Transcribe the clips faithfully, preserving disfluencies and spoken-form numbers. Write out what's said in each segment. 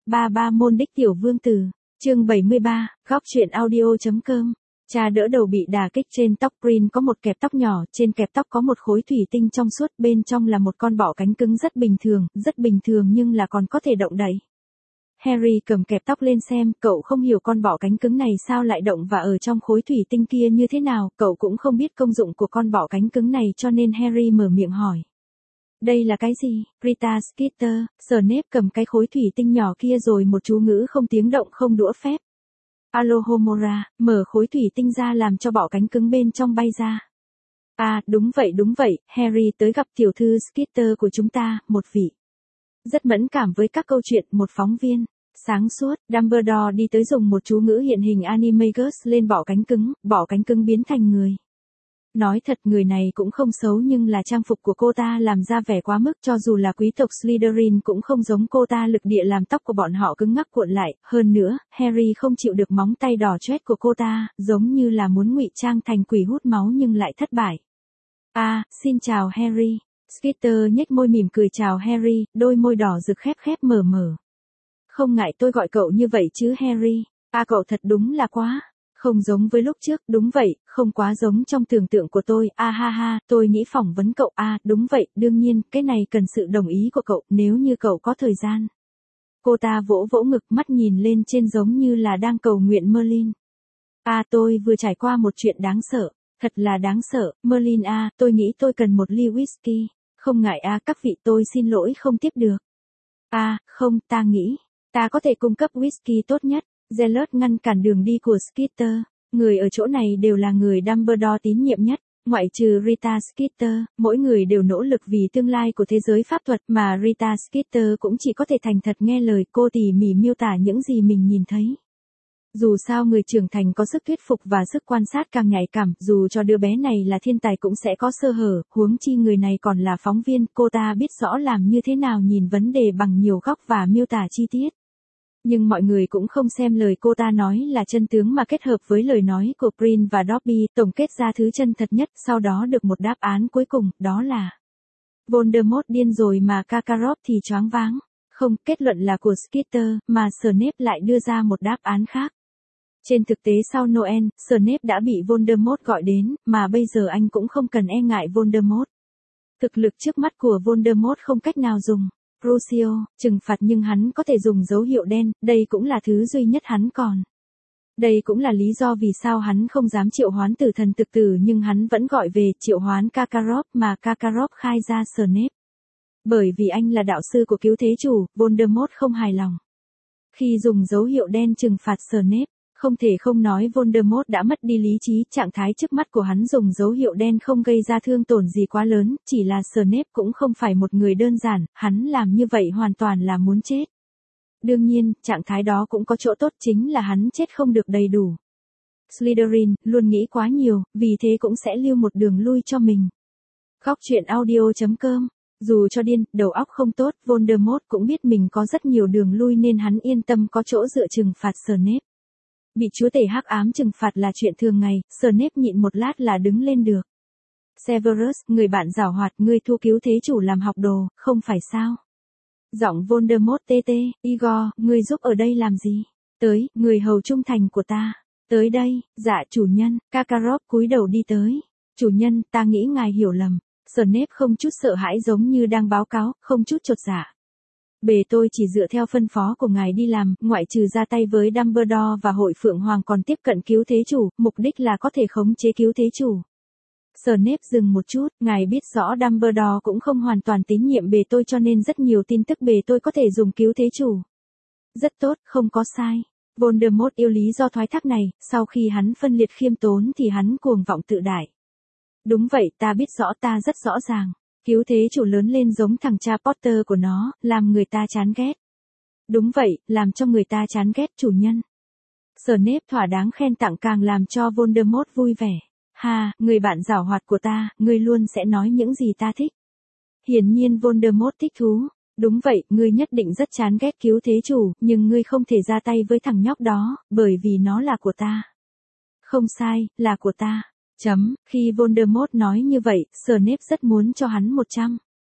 ba ba môn đích tiểu vương tử, chương bảy mươi ba, góc truyện audio.com. Cha đỡ đầu bị đả kích, trên tóc Green có một kẹp tóc nhỏ, trên kẹp tóc có một khối thủy tinh trong suốt, bên trong là một con bọ cánh cứng rất bình thường, rất bình thường nhưng là còn có thể động đậy. Harry cầm kẹp tóc lên xem, cậu không hiểu con bọ cánh cứng này sao lại động và ở trong khối thủy tinh kia như thế nào, cậu cũng không biết công dụng của con bọ cánh cứng này cho nên Harry mở miệng hỏi. Đây là cái gì? Rita Skeeter, Snape cầm cái khối thủy tinh nhỏ kia rồi một chú ngữ không tiếng động không đũa phép. Alohomora, mở khối thủy tinh ra làm cho bọ cánh cứng bên trong bay ra. À, đúng vậy đúng vậy, Harry tới gặp tiểu thư Skeeter của chúng ta, một vị. Rất mẫn cảm với các câu chuyện, một phóng viên. Sáng suốt, Dumbledore đi tới dùng một chú ngữ hiện hình Animagus lên bọ cánh cứng, bọ cánh cứng biến thành người. Nói thật người này cũng không xấu nhưng là trang phục của cô ta làm ra vẻ quá mức, cho dù là quý tộc Slytherin cũng không giống cô ta, lực địa làm tóc của bọn họ cứng ngắc cuộn lại, hơn nữa, Harry không chịu được móng tay đỏ chót của cô ta, giống như là muốn ngụy trang thành quỷ hút máu nhưng lại thất bại. À, xin chào Harry. Skeeter nhếch môi mỉm cười chào Harry, đôi môi đỏ rực khép khép mở mở. Không ngại tôi gọi cậu như vậy chứ Harry. À cậu thật đúng là quá. Không giống với lúc trước, đúng vậy, không quá giống trong tưởng tượng của tôi, a ha ha, tôi nghĩ phỏng vấn cậu, à, đúng vậy, đương nhiên, cái này cần sự đồng ý của cậu, nếu như cậu có thời gian. Cô ta vỗ vỗ ngực, mắt nhìn lên trên giống như là đang cầu nguyện Merlin. À tôi vừa trải qua một chuyện đáng sợ, thật là đáng sợ, Merlin à, tôi nghĩ tôi cần một ly whisky, không ngại à, các vị tôi xin lỗi không tiếp được. À, không, ta nghĩ, ta có thể cung cấp whisky tốt nhất. Zealot ngăn cản đường đi của Skeeter, người ở chỗ này đều là người Dumbledore tín nhiệm nhất, ngoại trừ Rita Skeeter, mỗi người đều nỗ lực vì tương lai của thế giới pháp thuật mà Rita Skeeter cũng chỉ có thể thành thật nghe lời, cô tỉ mỉ miêu tả những gì mình nhìn thấy. Dù sao người trưởng thành có sức thuyết phục và sức quan sát càng nhạy cảm, dù cho đứa bé này là thiên tài cũng sẽ có sơ hở, huống chi người này còn là phóng viên, cô ta biết rõ làm như thế nào nhìn vấn đề bằng nhiều góc và miêu tả chi tiết. Nhưng mọi người cũng không xem lời cô ta nói là chân tướng mà kết hợp với lời nói của Green và Dobby, tổng kết ra thứ chân thật nhất, sau đó được một đáp án cuối cùng, đó là Voldemort điên rồi mà Karkaroff thì choáng váng. Không, kết luận là của Skeeter, mà Snape lại đưa ra một đáp án khác. Trên thực tế sau Noel, Snape đã bị Voldemort gọi đến, mà bây giờ anh cũng không cần e ngại Voldemort. Thực lực trước mắt của Voldemort không cách nào dùng. Crucio, trừng phạt nhưng hắn có thể dùng dấu hiệu đen, đây cũng là thứ duy nhất hắn còn. Đây cũng là lý do vì sao hắn không dám triệu hoán tử thần thực tử nhưng hắn vẫn gọi về triệu hoán Karkaroff mà Karkaroff khai ra Snape. Bởi vì anh là đạo sư của cứu thế chủ, Voldemort không hài lòng. Khi dùng dấu hiệu đen trừng phạt Snape, không thể không nói Voldemort đã mất đi lý trí, trạng thái trước mắt của hắn dùng dấu hiệu đen không gây ra thương tổn gì quá lớn, chỉ là Snape cũng không phải một người đơn giản, hắn làm như vậy hoàn toàn là muốn chết. Đương nhiên, trạng thái đó cũng có chỗ tốt chính là hắn chết không được đầy đủ. Slytherin, luôn nghĩ quá nhiều, vì thế cũng sẽ lưu một đường lui cho mình. Góc truyện audio.com. Dù cho điên, đầu óc không tốt, Voldemort cũng biết mình có rất nhiều đường lui nên hắn yên tâm có chỗ dựa trừng phạt Snape. Bị chúa tể hắc ám trừng phạt là chuyện thường ngày, Snape nhịn một lát là đứng lên được. Severus, người bạn giảo hoạt, ngươi thu cứu thế chủ làm học đồ, không phải sao? Giọng Voldemort tê tê, Igor, ngươi giúp ở đây làm gì? Tới, người hầu trung thành của ta. Tới đây, dạ chủ nhân, Karkaroff cúi đầu đi tới. Chủ nhân, ta nghĩ ngài hiểu lầm. Snape không chút sợ hãi giống như đang báo cáo, không chút chột dạ. Bề tôi chỉ dựa theo phân phó của ngài đi làm, ngoại trừ ra tay với Dumbledore và hội Phượng Hoàng còn tiếp cận cứu thế chủ, mục đích là có thể khống chế cứu thế chủ. Snape dừng một chút, ngài biết rõ Dumbledore cũng không hoàn toàn tín nhiệm bề tôi cho nên rất nhiều tin tức bề tôi có thể dùng cứu thế chủ. Rất tốt, không có sai. Voldemort yêu lý do thoái thác này, sau khi hắn phân liệt khiêm tốn thì hắn cuồng vọng tự đại. Đúng vậy, ta biết rõ, ta rất rõ ràng. Cứu thế chủ lớn lên giống thằng cha Potter của nó, làm người ta chán ghét. Đúng vậy, làm cho người ta chán ghét chủ nhân. Snape thỏa đáng khen tặng càng làm cho Voldemort vui vẻ. Ha, người bạn giảo hoạt của ta, ngươi luôn sẽ nói những gì ta thích. Hiển nhiên Voldemort thích thú. Đúng vậy, ngươi nhất định rất chán ghét cứu thế chủ, nhưng ngươi không thể ra tay với thằng nhóc đó, bởi vì nó là của ta. Không sai, là của ta. Chấm, khi Voldemort nói như vậy, Snape rất muốn cho hắn một trăm.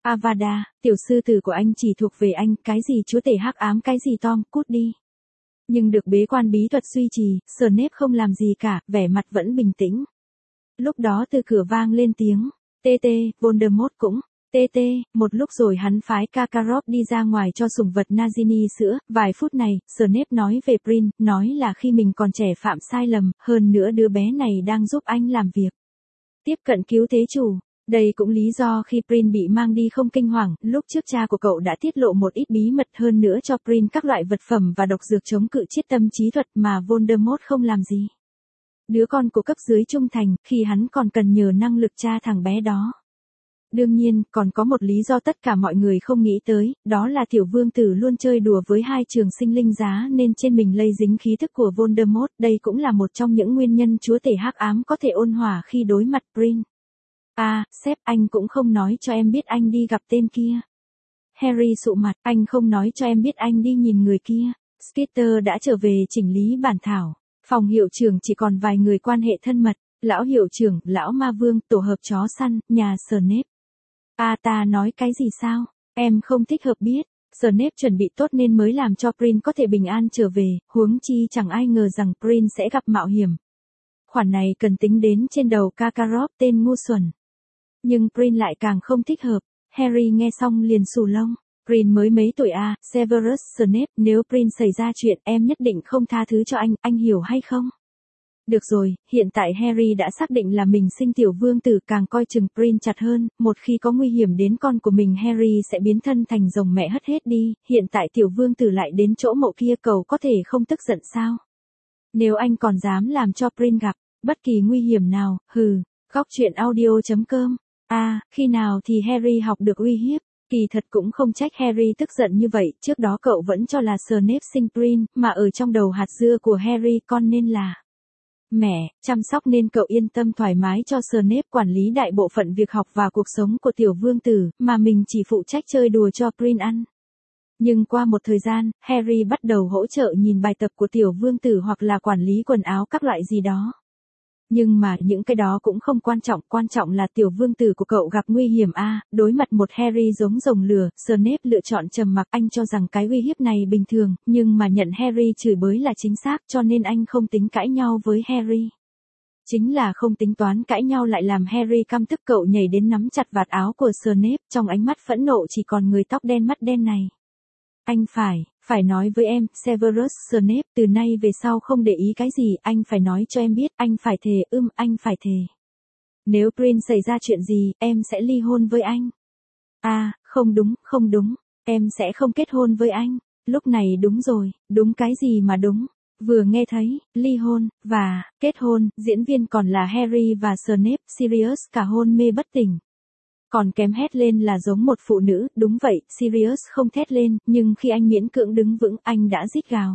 Avada, tiểu sư tử của anh chỉ thuộc về anh, cái gì chúa tể hắc ám cái gì Tom, cút đi. Nhưng được bế quan bí thuật duy trì, Snape không làm gì cả, vẻ mặt vẫn bình tĩnh. Lúc đó từ cửa vang lên tiếng, tê tê, Voldemort cũng, tê tê, một lúc rồi hắn phái Karkaroff đi ra ngoài cho sủng vật Nagini sữa, vài phút này, Snape nói về Prin, nói là khi mình còn trẻ phạm sai lầm, hơn nữa đứa bé này đang giúp anh làm việc. Tiếp cận cứu thế chủ. Đây cũng lý do khi Prin bị mang đi không kinh hoàng, lúc trước cha của cậu đã tiết lộ một ít bí mật hơn nữa cho Prin các loại vật phẩm và độc dược chống cự chiết tâm trí thuật mà Voldemort không làm gì. Đứa con của cấp dưới trung thành, khi hắn còn cần nhờ năng lực cha thằng bé đó. Đương nhiên, còn có một lý do tất cả mọi người không nghĩ tới, đó là tiểu vương tử luôn chơi đùa với hai trường sinh linh giá nên trên mình lây dính khí thức của Voldemort, đây cũng là một trong những nguyên nhân chúa tể hắc ám có thể ôn hòa khi đối mặt Prin. À, sếp, anh cũng không nói cho em biết anh đi gặp tên kia. Harry sụ mặt, anh không nói cho em biết anh đi nhìn người kia. Skeeter đã trở về chỉnh lý bản thảo. Phòng hiệu trưởng chỉ còn vài người quan hệ thân mật. Lão hiệu trưởng, lão ma vương, tổ hợp chó săn, nhà Snape. À ta nói cái gì sao? Em không thích hợp biết. Snape chuẩn bị tốt nên mới làm cho Prin có thể bình an trở về, huống chi chẳng ai ngờ rằng Prin sẽ gặp mạo hiểm. Khoản này cần tính đến trên đầu Karkaroff tên ngu xuẩn. Nhưng Prin lại càng không thích hợp. Harry nghe xong liền xù lông. Prin mới mấy tuổi à, Severus Snape, nếu Prin xảy ra chuyện em nhất định không tha thứ cho anh, anh hiểu hay không? Được rồi, hiện tại Harry đã xác định là mình sinh tiểu vương tử càng coi chừng Prin chặt hơn, một khi có nguy hiểm đến con của mình Harry sẽ biến thân thành rồng mẹ hất hết đi, hiện tại tiểu vương tử lại đến chỗ mộ kia cầu có thể không tức giận sao? Nếu anh còn dám làm cho Prin gặp bất kỳ nguy hiểm nào, hừ, góc truyện audio chấm com. À, khi nào thì Harry học được uy hiếp? Kỳ thật cũng không trách Harry tức giận như vậy, trước đó cậu vẫn cho là Snape sinh Prin, mà ở trong đầu hạt dưa của Harry con nên là mẹ, chăm sóc nên cậu yên tâm thoải mái cho Snape quản lý đại bộ phận việc học và cuộc sống của tiểu vương tử, mà mình chỉ phụ trách chơi đùa cho Prin ăn. Nhưng qua một thời gian, Harry bắt đầu hỗ trợ nhìn bài tập của tiểu vương tử hoặc là quản lý quần áo các loại gì đó. Nhưng mà những cái đó cũng không quan trọng, quan trọng là tiểu vương tử của cậu gặp nguy hiểm a. À, đối mặt một Harry giống rồng lửa, Snape lựa chọn trầm mặc, anh cho rằng cái uy hiếp này bình thường, nhưng mà nhận Harry chửi bới là chính xác, cho nên anh không tính cãi nhau với Harry. Chính là không tính toán cãi nhau lại làm Harry căm tức, cậu nhảy đến nắm chặt vạt áo của Snape, trong ánh mắt phẫn nộ chỉ còn người tóc đen mắt đen này. Anh phải, phải nói với em, Severus Snape, từ nay về sau không để ý cái gì, anh phải nói cho em biết, anh phải thề, ưm, anh phải thề. Nếu Prin xảy ra chuyện gì, em sẽ ly hôn với anh. À, không đúng, không đúng, em sẽ không kết hôn với anh. Lúc này đúng rồi, đúng cái gì mà đúng. Vừa nghe thấy, ly hôn, và, kết hôn, diễn viên còn là Harry và Snape, Sirius cả hôn mê bất tỉnh. Còn kém hét lên là giống một phụ nữ, đúng vậy, Sirius không thét lên, nhưng khi anh miễn cưỡng đứng vững, anh đã rít gào.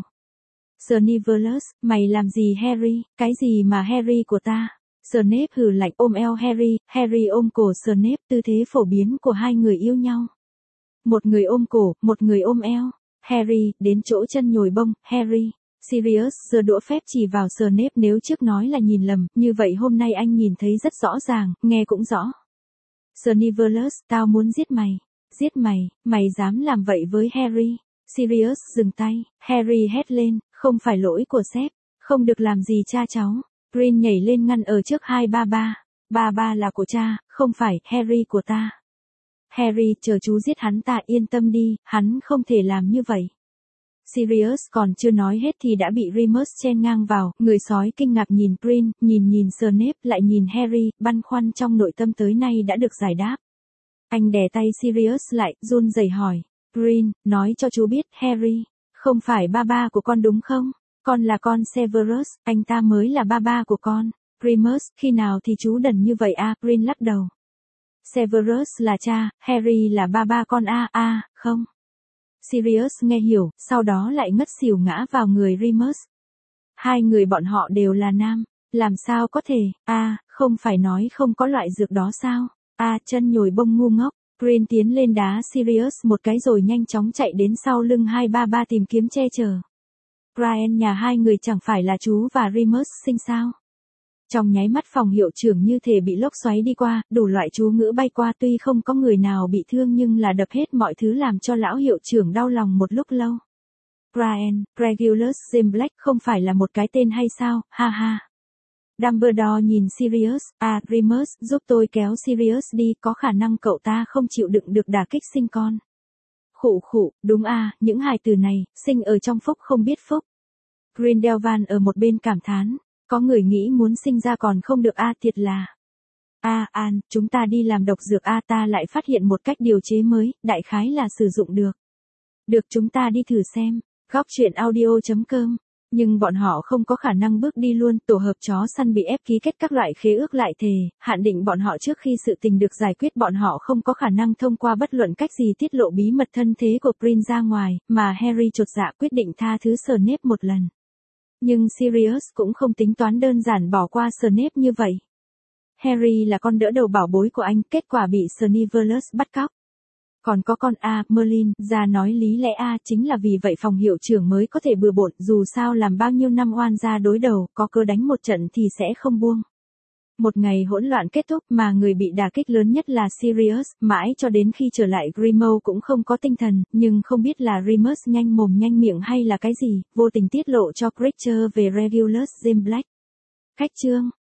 Snivellus, mày làm gì Harry, cái gì mà Harry của ta? Snape hừ lạnh ôm eo Harry, Harry ôm cổ Snape, tư thế phổ biến của hai người yêu nhau. Một người ôm cổ, một người ôm eo. Harry, đến chỗ chân nhồi bông, Harry. Sirius giơ đũa phép chỉ vào Snape, nếu trước nói là nhìn lầm, như vậy hôm nay anh nhìn thấy rất rõ ràng, nghe cũng rõ. Snivellus, tao muốn giết mày. Giết mày, mày dám làm vậy với Harry. Sirius dừng tay, Harry hét lên, không phải lỗi của sếp, không được làm gì cha cháu. Prin nhảy lên ngăn ở trước hai ba ba. Ba ba là của cha, không phải, Harry của ta. Harry, chờ chú giết hắn ta, yên tâm đi, hắn không thể làm như vậy. Sirius còn chưa nói hết thì đã bị Remus chen ngang vào, người sói kinh ngạc nhìn Prin, nhìn nhìn Snape, lại nhìn Harry, băn khoăn trong nội tâm tới nay đã được giải đáp. Anh đè tay Sirius lại, run rẩy hỏi, Prin, nói cho chú biết, Harry, không phải ba ba của con đúng không? Con là con Severus, anh ta mới là ba ba của con. Remus, khi nào thì chú đần như vậy a? À? Prin lắc đầu. Severus là cha, Harry là ba ba con a, a, à, không. Sirius nghe hiểu, sau đó lại ngất xỉu ngã vào người Remus. Hai người bọn họ đều là nam, làm sao có thể, a, à, không phải nói không có loại dược đó sao, a, à, chân nhồi bông ngu ngốc. Prin tiến lên đá Sirius một cái rồi nhanh chóng chạy đến sau lưng hai ba ba tìm kiếm che chở. Brian, nhà hai người chẳng phải là chú và Remus sinh sao? Trong nháy mắt phòng hiệu trưởng như thể bị lốc xoáy đi qua, đủ loại chú ngữ bay qua tuy không có người nào bị thương nhưng là đập hết mọi thứ làm cho lão hiệu trưởng đau lòng một lúc lâu. Brian, Regulus Gimblett không phải là một cái tên hay sao, ha ha. Dumbledore nhìn Sirius, à, Remus, giúp tôi kéo Sirius đi, có khả năng cậu ta không chịu đựng được đả kích sinh con. Khụ khụ, đúng à, những hài từ này, sinh ở trong phúc không biết phúc. Grindelwald ở một bên cảm thán, có người nghĩ muốn sinh ra còn không được a à, thiệt là. A à, An, chúng ta đi làm độc dược a à, ta lại phát hiện một cách điều chế mới, đại khái là sử dụng được. Được chúng ta đi thử xem, góc chuyện audio.com. Nhưng bọn họ không có khả năng bước đi luôn, tổ hợp chó săn bị ép ký kết các loại khế ước lại thề, hạn định bọn họ trước khi sự tình được giải quyết bọn họ không có khả năng thông qua bất luận cách gì tiết lộ bí mật thân thế của Prince ra ngoài, mà Harry chột dạ quyết định tha thứ Snape một lần. Nhưng Sirius cũng không tính toán đơn giản bỏ qua Snape như vậy. Harry là con đỡ đầu bảo bối của anh, kết quả bị Sneaverus bắt cóc. Còn có con A, Merlin, ra nói lý lẽ A chính là vì vậy phòng hiệu trưởng mới có thể bừa bộn, dù sao làm bao nhiêu năm oan gia đối đầu, có cơ đánh một trận thì sẽ không buông. Một ngày hỗn loạn kết thúc mà người bị đả kích lớn nhất là Sirius, mãi cho đến khi trở lại Grimmauld cũng không có tinh thần, nhưng không biết là Remus nhanh mồm nhanh miệng hay là cái gì, vô tình tiết lộ cho Creature về Regulus Gimblett. Khách chương